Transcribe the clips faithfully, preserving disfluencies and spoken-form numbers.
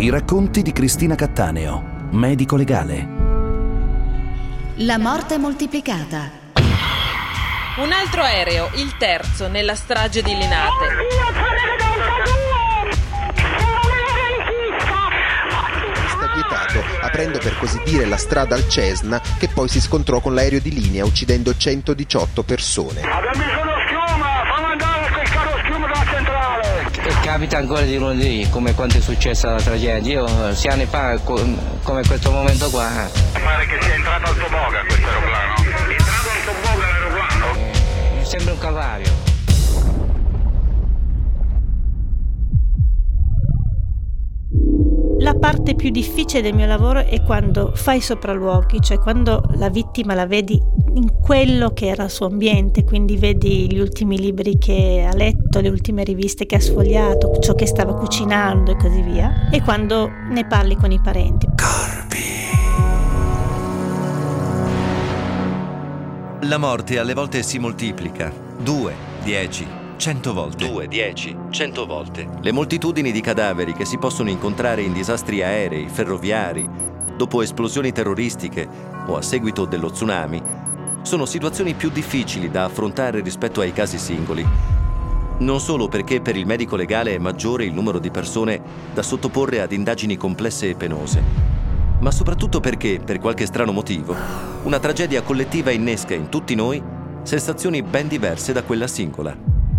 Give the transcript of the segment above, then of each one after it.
I racconti di Cristina Cattaneo, medico legale. La morte moltiplicata. Un altro aereo, il terzo, nella strage di Linate. Sta vietato, aprendo per così dire la strada al Cessna, che poi si scontrò con l'aereo di linea uccidendo centodiciotto persone. Abbiamo bisogno schiuma, fammi andare quel carro schiuma dalla centrale. E capita ancora di lunedì, come quando è successa la tragedia. Io sei anni fa, come questo momento qua. Pare che sia entrato al toboggan questo aeroplano. È entrato al toboggan l'aeroplano? Sembra un calvario. La parte più difficile del mio lavoro è quando fai sopralluoghi, cioè quando la vittima la vedi in quello che era il suo ambiente, quindi vedi gli ultimi libri che ha letto, le ultime riviste che ha sfogliato, ciò che stava cucinando e così via, e quando ne parli con i parenti. Corpi. La morte alle volte si moltiplica. Due, dieci, cento volte. Due, dieci, cento volte. Le moltitudini di cadaveri che si possono incontrare in disastri aerei, ferroviari, dopo esplosioni terroristiche o a seguito dello tsunami, sono situazioni più difficili da affrontare rispetto ai casi singoli. Non solo perché per il medico legale è maggiore il numero di persone da sottoporre ad indagini complesse e penose, ma soprattutto perché, per qualche strano motivo, una tragedia collettiva innesca in tutti noi sensazioni ben diverse da quella singola.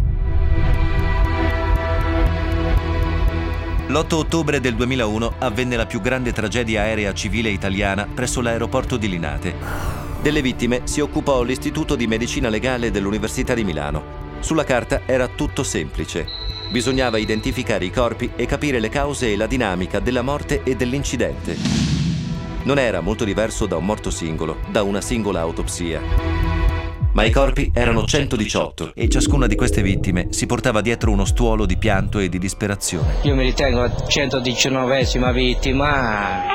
L'otto ottobre del duemilauno avvenne la più grande tragedia aerea civile italiana presso l'aeroporto di Linate. Delle vittime si occupò l'Istituto di Medicina Legale dell'Università di Milano. Sulla carta era tutto semplice. Bisognava identificare i corpi e capire le cause e la dinamica della morte e dell'incidente. Non era molto diverso da un morto singolo, da una singola autopsia. Ma i corpi erano centodiciotto e ciascuna di queste vittime si portava dietro uno stuolo di pianto e di disperazione. Io mi ritengo la centodiciannovesima vittima.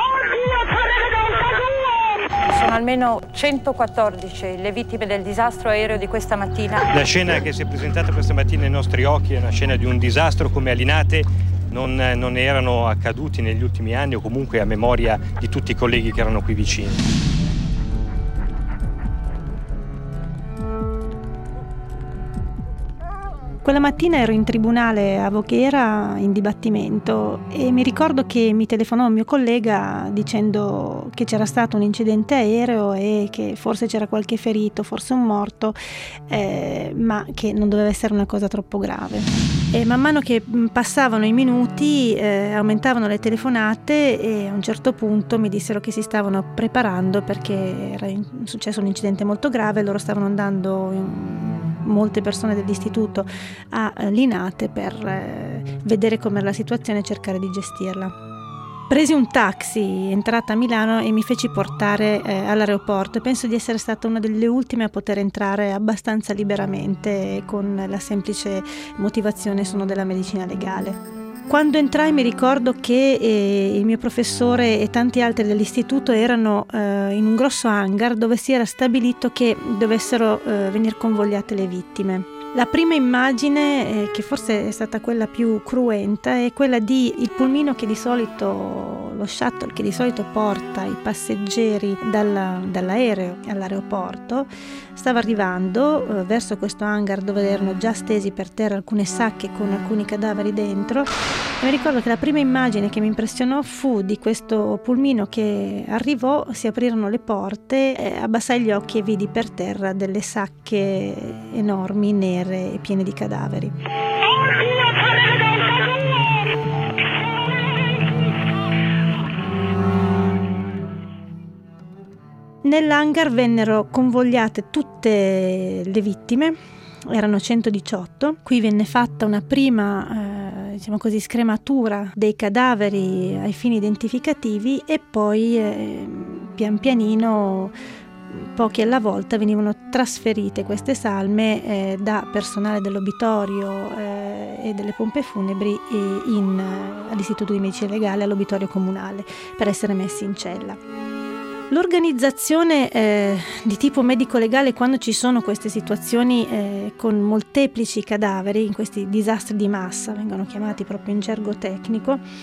Sono almeno centoquattordici le vittime del disastro aereo di questa mattina. La scena che si è presentata questa mattina ai nostri occhi è una scena di un disastro come a Linate non, non erano accaduti negli ultimi anni o comunque a memoria di tutti i colleghi che erano qui vicini. Quella mattina ero in tribunale a Voghera in dibattimento e mi ricordo che mi telefonò un mio collega dicendo che c'era stato un incidente aereo e che forse c'era qualche ferito, forse un morto, eh, ma che non doveva essere una cosa troppo grave. E man mano che passavano i minuti eh, aumentavano le telefonate e a un certo punto mi dissero che si stavano preparando perché era successo un incidente molto grave, loro stavano andando in molte persone dell'istituto a Linate per eh, vedere com'era la situazione e cercare di gestirla. Presi un taxi, entrata a Milano e mi feci portare eh, all'aeroporto e penso di essere stata una delle ultime a poter entrare abbastanza liberamente con la semplice motivazione sono della medicina legale. Quando entrai mi ricordo che eh, il mio professore e tanti altri dell'istituto erano eh, in un grosso hangar dove si era stabilito che dovessero eh, venire convogliate le vittime. La prima immagine, eh, che forse è stata quella più cruenta, è quella di il pulmino che di solito, lo shuttle che di solito porta i passeggeri dalla, dall'aereo all'aeroporto, stava arrivando eh, verso questo hangar dove erano già stesi per terra alcune sacche con alcuni cadaveri dentro. E mi ricordo che la prima immagine che mi impressionò fu di questo pulmino che arrivò, si aprirono le porte, eh, abbassai gli occhi e vidi per terra delle sacche enormi, nere e piene di cadaveri. Nell'hangar vennero convogliate tutte le vittime, erano centodiciotto. Qui venne fatta una prima, eh, diciamo così, scrematura dei cadaveri ai fini identificativi e poi eh, pian pianino, pochi alla volta, venivano trasferite queste salme eh, da personale dell'obitorio eh, e delle pompe funebri in, eh, all'Istituto di Medicina Legale, all'obitorio comunale, per essere messi in cella. L'organizzazione eh, di tipo medico-legale, quando ci sono queste situazioni eh, con molteplici cadaveri, in questi disastri di massa, vengono chiamati proprio in gergo tecnico,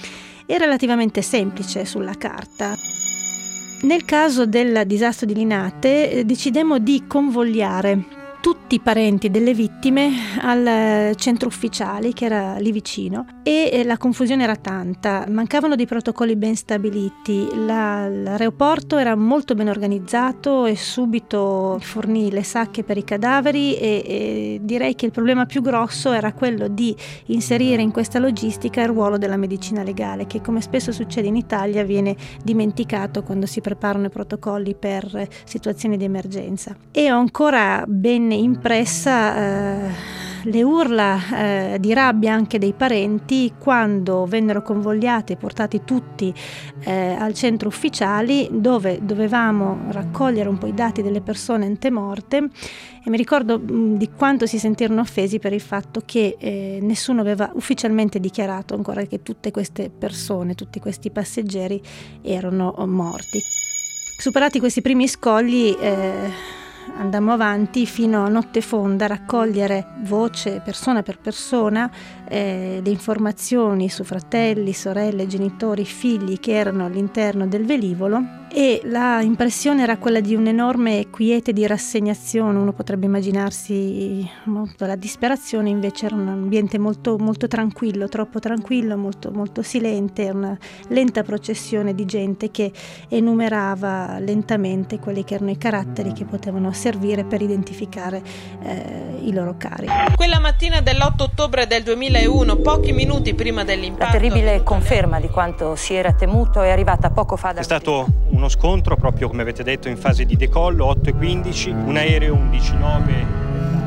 è relativamente semplice sulla carta. Nel caso del disastro di Linate eh, decidemmo di convogliare tutti i parenti delle vittime al centro ufficiali che era lì vicino e la confusione era tanta, mancavano dei protocolli ben stabiliti, la, l'aeroporto era molto ben organizzato e subito fornì le sacche per i cadaveri e, e direi che il problema più grosso era quello di inserire in questa logistica il ruolo della medicina legale, che come spesso succede in Italia viene dimenticato quando si preparano i protocolli per situazioni di emergenza. E ho ancora ben impressa eh, le urla eh, di rabbia anche dei parenti quando vennero convogliati e portati tutti eh, al centro ufficiali, dove dovevamo raccogliere un po' i dati delle persone antemorte, e mi ricordo mh, di quanto si sentirono offesi per il fatto che eh, nessuno aveva ufficialmente dichiarato ancora che tutte queste persone, tutti questi passeggeri erano morti. Superati questi primi scogli eh, andammo avanti fino a notte fonda a raccogliere voce persona per persona eh, le informazioni su fratelli, sorelle, genitori, figli che erano all'interno del velivolo, e la impressione era quella di un'enorme quiete di rassegnazione. Uno potrebbe immaginarsi molto la disperazione, invece era un ambiente molto, molto tranquillo, troppo tranquillo, molto, molto silente, una lenta processione di gente che enumerava lentamente quelli che erano i caratteri che potevano servire per identificare eh, i loro cari. Quella mattina dell'otto ottobre del duemilauno, pochi minuti prima dell'impatto, la terribile conferma di quanto si era temuto è arrivata poco fa da... È stato uno scontro proprio, come avete detto, in fase di decollo, otto e quindici, un aereo undici nove.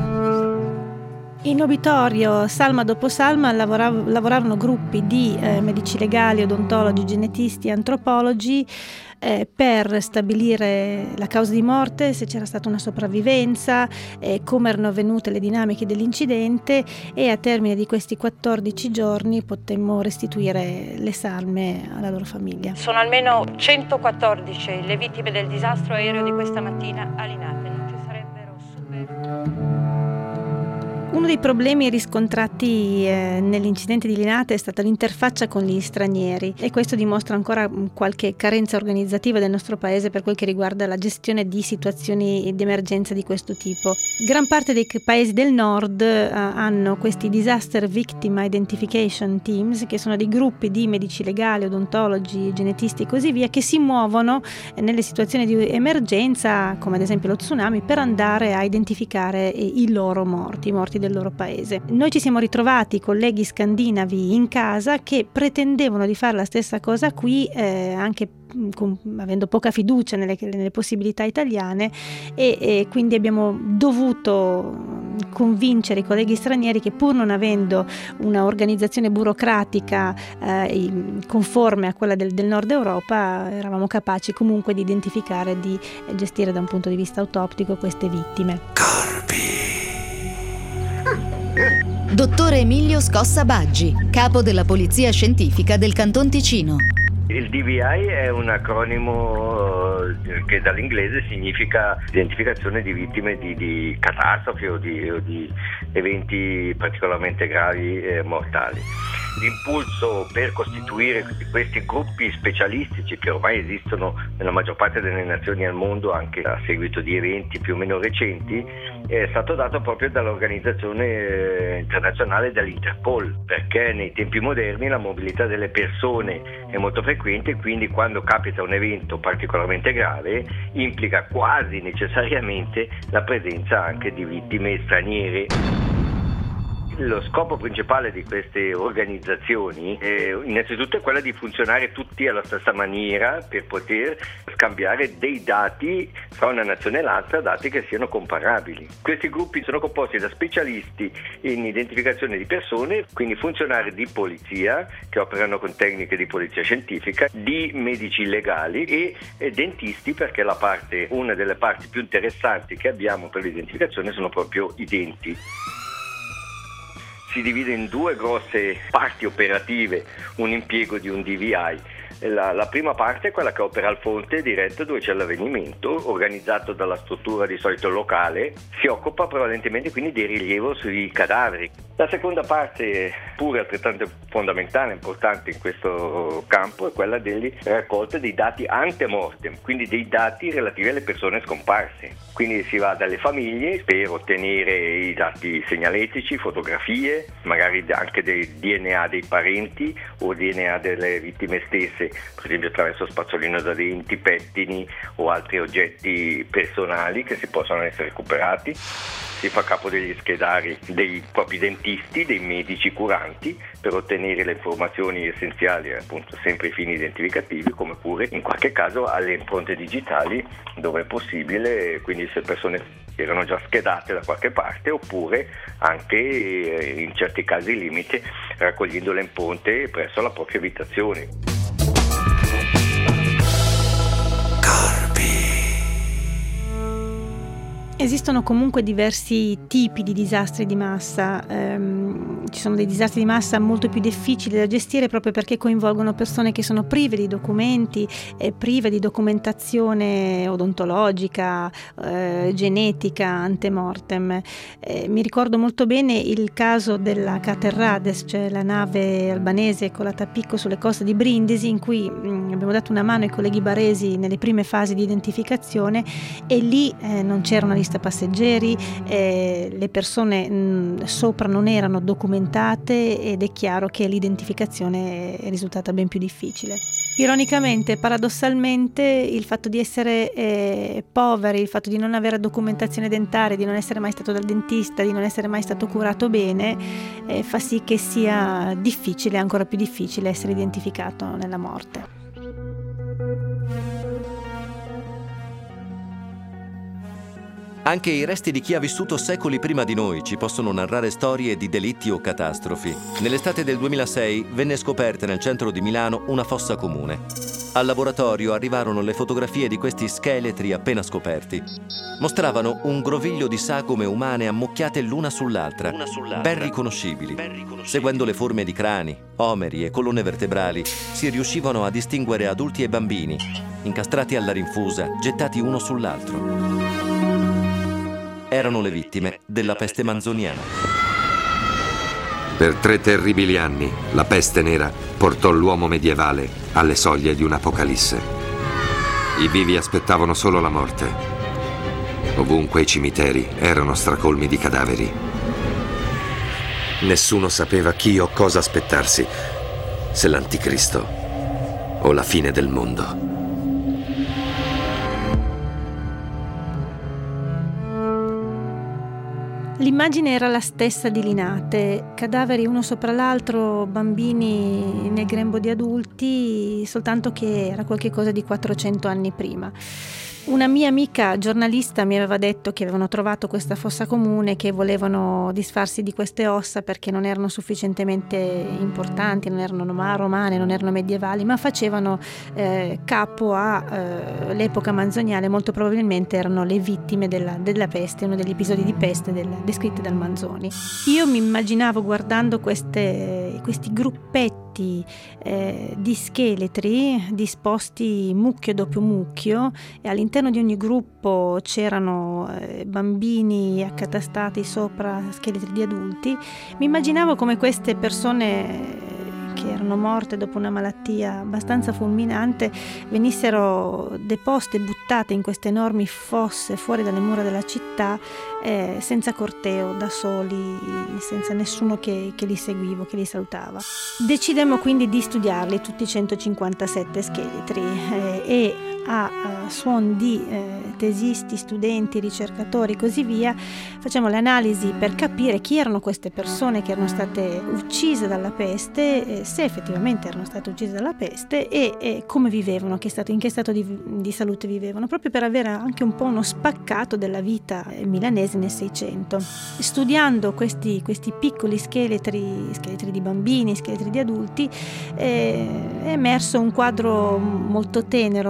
In obitorio, salma dopo salma, lavorav- lavoravano gruppi di eh, medici legali, odontologi, genetisti, antropologi eh, per stabilire la causa di morte, se c'era stata una sopravvivenza, eh, come erano avvenute le dinamiche dell'incidente, e a termine di questi quattordici giorni potemmo restituire le salme alla loro famiglia. Sono almeno centoquattordici le vittime del disastro aereo di questa mattina a Linate. Non ci sarebbero super... Uno dei problemi riscontrati eh, nell'incidente di Linate è stata l'interfaccia con gli stranieri, e questo dimostra ancora qualche carenza organizzativa del nostro paese per quel che riguarda la gestione di situazioni di emergenza di questo tipo. Gran parte dei paesi del nord eh, hanno questi Disaster Victim Identification Teams, che sono dei gruppi di medici legali, odontologi, genetisti e così via, che si muovono eh, nelle situazioni di emergenza, come ad esempio lo tsunami, per andare a identificare eh, i loro morti, i morti del loro paese. Noi ci siamo ritrovati colleghi scandinavi in casa che pretendevano di fare la stessa cosa qui, eh, anche con, avendo poca fiducia nelle, nelle possibilità italiane, e, e quindi abbiamo dovuto convincere i colleghi stranieri che, pur non avendo una organizzazione burocratica eh, conforme a quella del, del nord Europa, eravamo capaci comunque di identificare e di gestire da un punto di vista autoptico queste vittime. Corpi. Dottore Emilio Scossa Baggi, capo della Polizia Scientifica del Canton Ticino. Il D V I è un acronimo che dall'inglese significa identificazione di vittime di, di catastrofi o di, o di eventi particolarmente gravi e mortali. L'impulso per costituire questi gruppi specialistici, che ormai esistono nella maggior parte delle nazioni al mondo anche a seguito di eventi più o meno recenti, è stato dato proprio dall'organizzazione internazionale, dall'Interpol, perché nei tempi moderni la mobilità delle persone è molto frequente, quindi quando capita un evento particolarmente grave implica quasi necessariamente la presenza anche di vittime straniere. Lo scopo principale di queste organizzazioni è, innanzitutto, è quella di funzionare tutti alla stessa maniera per poter scambiare dei dati fra una nazione e l'altra, dati che siano comparabili. Questi gruppi sono composti da specialisti in identificazione di persone, quindi funzionari di polizia che operano con tecniche di polizia scientifica, di medici legali e, e dentisti, perché la parte, una delle parti più interessanti che abbiamo per l'identificazione sono proprio i denti. Si divide in due grosse parti operative un impiego di un D V I. La, la prima parte è quella che opera al fonte diretto dove c'è l'avvenimento, organizzato dalla struttura di solito locale, si occupa prevalentemente quindi di rilievo sui cadaveri. La seconda parte, pure altrettanto fondamentale, importante in questo campo, è quella delle raccolte dei dati ante mortem, quindi dei dati relativi alle persone scomparse. Quindi si va dalle famiglie per ottenere i dati segnaletici, fotografie, magari anche del D N A dei parenti o D N A delle vittime stesse, per esempio attraverso spazzolino da denti, pettini o altri oggetti personali che si possono essere recuperati. Si fa capo degli schedari dei propri dentisti, dei medici curanti, per ottenere le informazioni essenziali, appunto sempre ai fini identificativi, come pure in qualche caso alle impronte digitali dove è possibile, quindi se persone erano già schedate da qualche parte, oppure anche in certi casi limite raccogliendo le impronte presso la propria abitazione. Esistono comunque diversi tipi di disastri di massa, ehm, ci sono dei disastri di massa molto più difficili da gestire proprio perché coinvolgono persone che sono prive di documenti e prive di documentazione odontologica, eh, genetica, antemortem. Eh, mi ricordo molto bene il caso della Caterrades, cioè la nave albanese colata a picco sulle coste di Brindisi, in cui mh, abbiamo dato una mano ai colleghi baresi nelle prime fasi di identificazione, e lì eh, non c'era una lista passeggeri, eh, le persone mh, sopra non erano documentate ed è chiaro che l'identificazione è risultata ben più difficile. Ironicamente, paradossalmente, il fatto di essere eh, poveri, il fatto di non avere documentazione dentaria, di non essere mai stato dal dentista, di non essere mai stato curato bene, eh, fa sì che sia difficile, ancora più difficile, essere identificato nella morte. Anche i resti di chi ha vissuto secoli prima di noi ci possono narrare storie di delitti o catastrofi. Nell'estate del duemilasei venne scoperta nel centro di Milano una fossa comune. Al laboratorio arrivarono le fotografie di questi scheletri appena scoperti. Mostravano un groviglio di sagome umane ammucchiate l'una sull'altra, Una sull'altra. Ben, riconoscibili. ben riconoscibili. Seguendo le forme di crani, omeri e colonne vertebrali, si riuscivano a distinguere adulti e bambini, incastrati alla rinfusa, gettati uno sull'altro. Erano le vittime della peste manzoniana. Per tre terribili anni, la peste nera portò l'uomo medievale alle soglie di un'apocalisse. I vivi aspettavano solo la morte. Ovunque i cimiteri erano stracolmi di cadaveri. Nessuno sapeva chi o cosa aspettarsi, se l'anticristo o la fine del mondo. L'immagine era la stessa di Linate, cadaveri uno sopra l'altro, bambini nel grembo di adulti, soltanto che era qualcosa di quattrocento anni prima. Una mia amica giornalista mi aveva detto che avevano trovato questa fossa comune, che volevano disfarsi di queste ossa perché non erano sufficientemente importanti, non erano romane, non erano medievali, ma facevano eh, capo all'epoca eh, manzoniale, molto probabilmente erano le vittime della, della peste, uno degli episodi di peste del, descritti dal Manzoni. Io mi immaginavo, guardando queste, questi gruppetti Eh, di scheletri disposti mucchio dopo mucchio, e all'interno di ogni gruppo c'erano eh, bambini accatastati sopra scheletri di adulti. Mi immaginavo come queste persone che erano morte dopo una malattia abbastanza fulminante venissero deposte e buttate in queste enormi fosse fuori dalle mura della città, eh, senza corteo, da soli, senza nessuno che, che li seguiva, che li salutava. Decidemmo quindi di studiarli tutti i centocinquantasette scheletri eh, e a, a suon di eh, tesisti, studenti, ricercatori e così via facciamo le analisi per capire chi erano queste persone che erano state uccise dalla peste, eh, se effettivamente erano state uccise dalla peste e, e come vivevano, che stato, in che stato di, di salute vivevano, proprio per avere anche un po' uno spaccato della vita milanese nel Seicento. Studiando questi, questi piccoli scheletri, scheletri di bambini, scheletri di adulti, eh, è emerso un quadro molto tenero, molto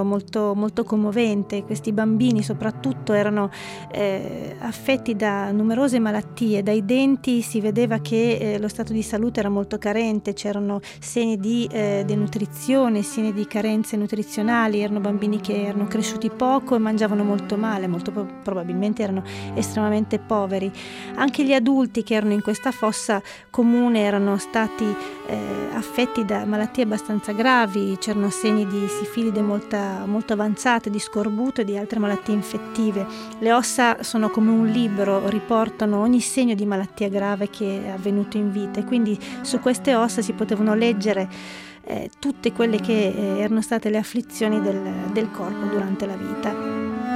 molto, molto commovente. Questi bambini soprattutto erano eh, affetti da numerose malattie, dai denti si vedeva che eh, lo stato di salute era molto carente, c'erano segni di eh, denutrizione, segni di carenze nutrizionali, erano bambini che erano cresciuti poco e mangiavano molto male, molto probabilmente erano estremamente poveri. Anche gli adulti che erano in questa fossa comune erano stati eh, affetti da malattie abbastanza gravi, c'erano segni di sifilide molta, molto avanzate, di scorbuto e di altre malattie infettive. Le ossa sono come un libro, riportano ogni segno di malattia grave che è avvenuto in vita e quindi su queste ossa si potevano leggere eh, tutte quelle che eh, erano state le afflizioni del, del corpo durante la vita.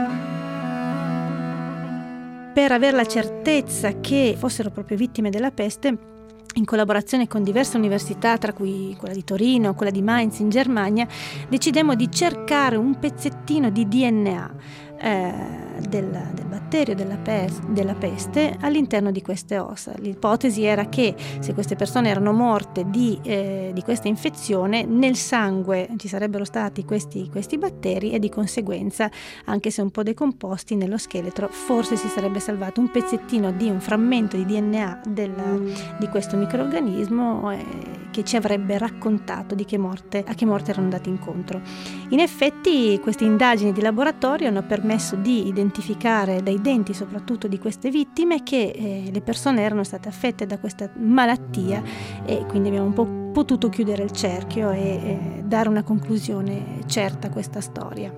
Per avere la certezza che fossero proprio vittime della peste, in collaborazione con diverse università, tra cui quella di Torino, quella di Mainz in Germania, decidemmo di cercare un pezzettino di D N A eh, del, del batterio della, pes- della peste all'interno di queste ossa. L'ipotesi era che se queste persone erano morte di, eh, di questa infezione, nel sangue ci sarebbero stati questi, questi batteri e di conseguenza, anche se un po' decomposti nello scheletro, forse si sarebbe salvato un pezzettino di un frammento di D N A del, di questo microrganismo eh, che ci avrebbe raccontato di che morte, a che morte erano andati incontro. In effetti queste indagini di laboratorio hanno permesso di identificare dai denti soprattutto di queste vittime che eh, le persone erano state affette da questa malattia e quindi abbiamo un po' potuto chiudere il cerchio e eh, dare una conclusione certa a questa storia.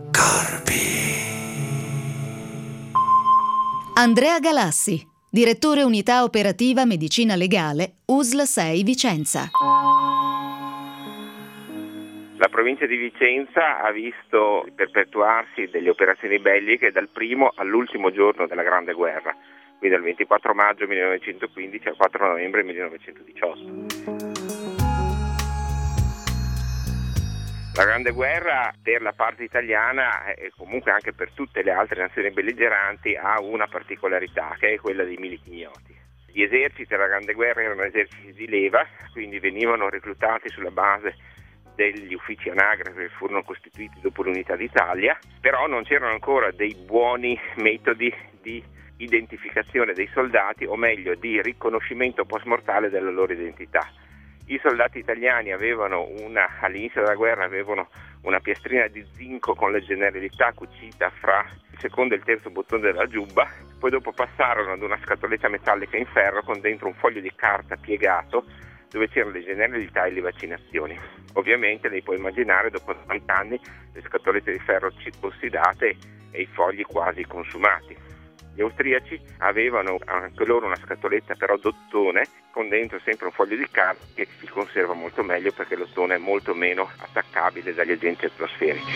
Andrea Galassi, direttore unità operativa medicina legale U S L sei Vicenza. La provincia di Vicenza ha visto perpetuarsi delle operazioni belliche dal primo all'ultimo giorno della Grande Guerra, quindi dal ventiquattro maggio millenovecentoquindici al quattro novembre millenovecentodiciotto. La Grande Guerra per la parte italiana e comunque anche per tutte le altre nazioni belligeranti ha una particolarità, che è quella dei militi ignoti. Gli eserciti della Grande Guerra erano eserciti di leva, quindi venivano reclutati sulla base degli uffici anagrafe che furono costituiti dopo l'Unità d'Italia, però non c'erano ancora dei buoni metodi di identificazione dei soldati, o meglio di riconoscimento post-mortale della loro identità. I soldati italiani avevano una, all'inizio della guerra avevano una piastrina di zinco con le generalità cucita fra il secondo e il terzo bottone della giubba, poi dopo passarono ad una scatoletta metallica in ferro con dentro un foglio di carta piegato dove c'erano le generalità e le vaccinazioni. Ovviamente lei può immaginare dopo novanta anni le scatolette di ferro ossidate e i fogli quasi consumati. Gli austriaci avevano anche loro una scatoletta però d'ottone con dentro sempre un foglio di carta che si conserva molto meglio perché l'ottone è molto meno attaccabile dagli agenti atmosferici.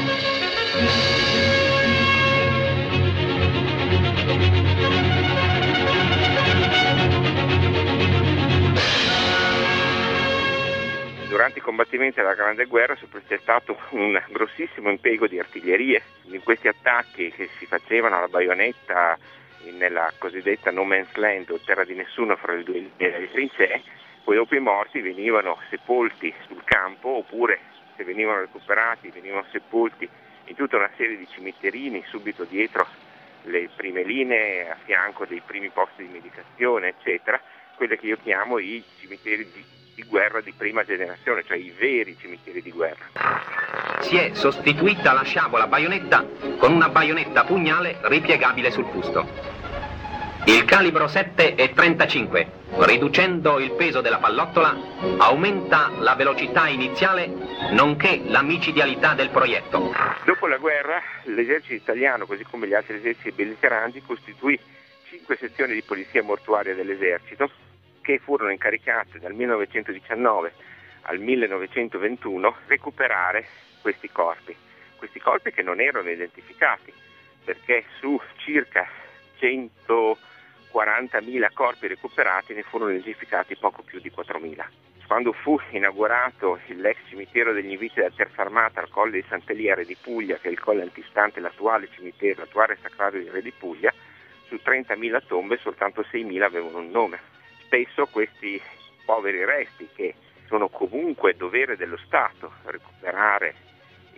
Durante i combattimenti della Grande Guerra c'è stato un grossissimo impiego di artiglierie. In questi attacchi che si facevano alla baionetta nella cosiddetta no man's land o terra di nessuno fra le due linee delle trincee, poi dopo i morti venivano sepolti sul campo oppure se venivano recuperati venivano sepolti in tutta una serie di cimiterini subito dietro le prime linee, a fianco dei primi posti di medicazione eccetera, quelle che io chiamo i cimiteri di di guerra di prima generazione, cioè i veri cimiteri di guerra. Si è sostituita la sciabola baionetta con una baionetta pugnale ripiegabile sul fusto. Il calibro sette e trentacinque, riducendo il peso della pallottola, aumenta la velocità iniziale nonché la micidialità del proietto. Dopo la guerra l'esercito italiano, così come gli altri eserciti belligeranti, costituì cinque sezioni di polizia mortuaria dell'esercito che furono incaricate dal millenovecentodiciannove al millenovecentoventuno recuperare questi corpi, questi corpi che non erano identificati, perché su circa centoquarantamila corpi recuperati ne furono identificati poco più di quattromila. Quando fu inaugurato l'ex cimitero degli Inviti della Terza Armata al Colle di Sant'Eliere di Puglia, che è il colle antistante l'attuale cimitero, l'attuale Sacrario di Re di Puglia, su trentamila tombe soltanto seimila avevano un nome. Spesso questi poveri resti, che sono comunque dovere dello Stato recuperare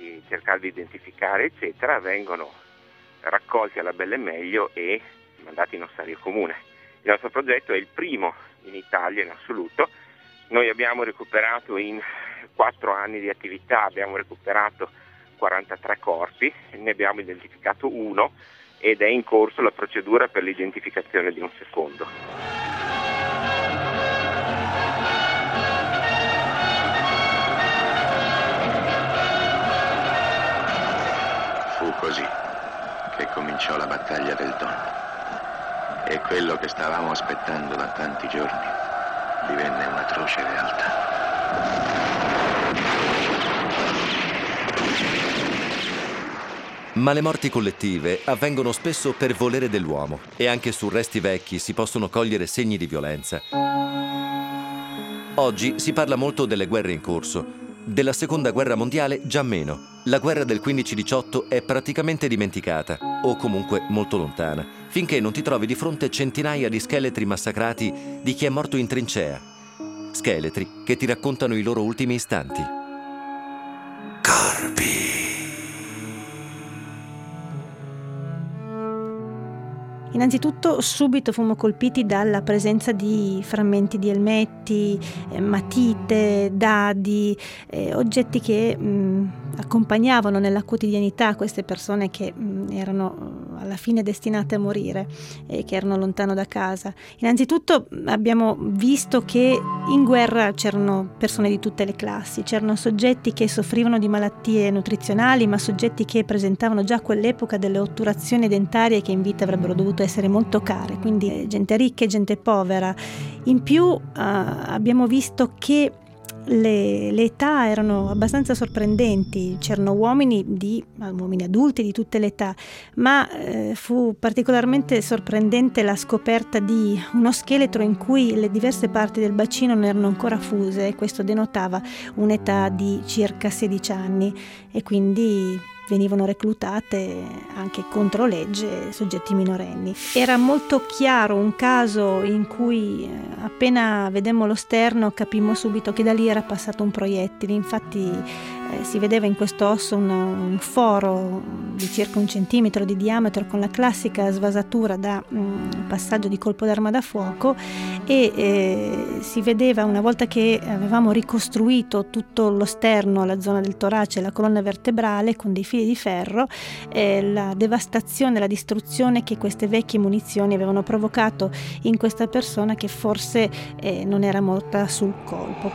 di cercare di identificare eccetera, vengono raccolti alla belle meglio e mandati in ossario comune. Il nostro progetto è il primo in Italia in assoluto. Noi abbiamo recuperato in quattro anni di attività, abbiamo recuperato quarantatré corpi, ne abbiamo identificato uno ed è in corso la procedura per l'identificazione di un secondo. Fu così che cominciò la battaglia del Don. E quello che stavamo aspettando da tanti giorni divenne un'atroce realtà. Ma le morti collettive avvengono spesso per volere dell'uomo e anche su resti vecchi si possono cogliere segni di violenza. Oggi si parla molto delle guerre in corso. Della seconda guerra mondiale già meno. La guerra del quindici diciotto è praticamente dimenticata, o comunque molto lontana, finché non ti trovi di fronte centinaia di scheletri massacrati di chi è morto in trincea. Scheletri che ti raccontano i loro ultimi istanti. Corpi. Innanzitutto subito fummo colpiti dalla presenza di frammenti di elmetti, eh, matite, dadi, eh, oggetti che mh, accompagnavano nella quotidianità queste persone che mh, erano alla fine destinate a morire e che erano lontano da casa. Innanzitutto abbiamo visto che in guerra c'erano persone di tutte le classi, c'erano soggetti che soffrivano di malattie nutrizionali, ma soggetti che presentavano già a quell'epoca delle otturazioni dentarie che in vita avrebbero dovuto essere molto care, quindi gente ricca e gente povera. In più uh, abbiamo visto che le, le età erano abbastanza sorprendenti, c'erano uomini, di, uomini adulti di tutte le età, ma eh, fu particolarmente sorprendente la scoperta di uno scheletro in cui le diverse parti del bacino non erano ancora fuse, e questo denotava un'età di circa sedici anni, e quindi venivano reclutate anche contro legge soggetti minorenni. Era molto chiaro un caso in cui appena vedemmo lo sterno capimmo subito che da lì era passato un proiettile. Infatti eh, si vedeva in questo osso un, un foro di circa un centimetro di diametro con la classica svasatura da um, passaggio di colpo d'arma da fuoco, e eh, si vedeva, una volta che avevamo ricostruito tutto lo sterno, la zona del torace e la colonna vertebrale con dei fili di ferro, eh, la devastazione, la distruzione che queste vecchie munizioni avevano provocato in questa persona, che forse eh, non era morta sul colpo.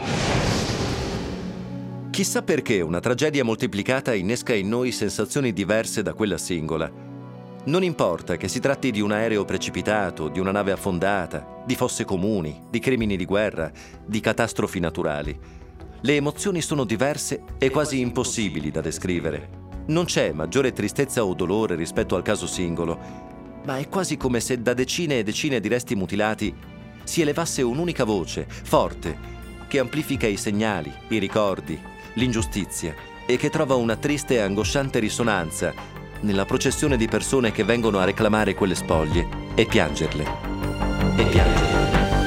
Chissà perché una tragedia moltiplicata innesca in noi sensazioni diverse da quella singola. Non importa che si tratti di un aereo precipitato, di una nave affondata, di fosse comuni, di crimini di guerra, di catastrofi naturali. Le emozioni sono diverse e quasi impossibili da descrivere. Non c'è maggiore tristezza o dolore rispetto al caso singolo, ma è quasi come se da decine e decine di resti mutilati si elevasse un'unica voce, forte, che amplifica i segnali, i ricordi, l'ingiustizia, e che trova una triste e angosciante risonanza nella processione di persone che vengono a reclamare quelle spoglie e piangerle. E piangerle.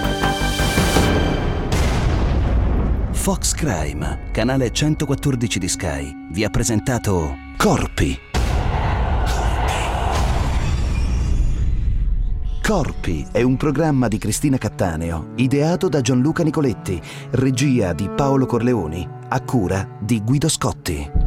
Fox Crime, canale centoquattordici di Sky, vi ha presentato Corpi. Corpi è un programma di Cristina Cattaneo, ideato da Gianluca Nicoletti, regia di Paolo Corleoni, a cura di Guido Scotti.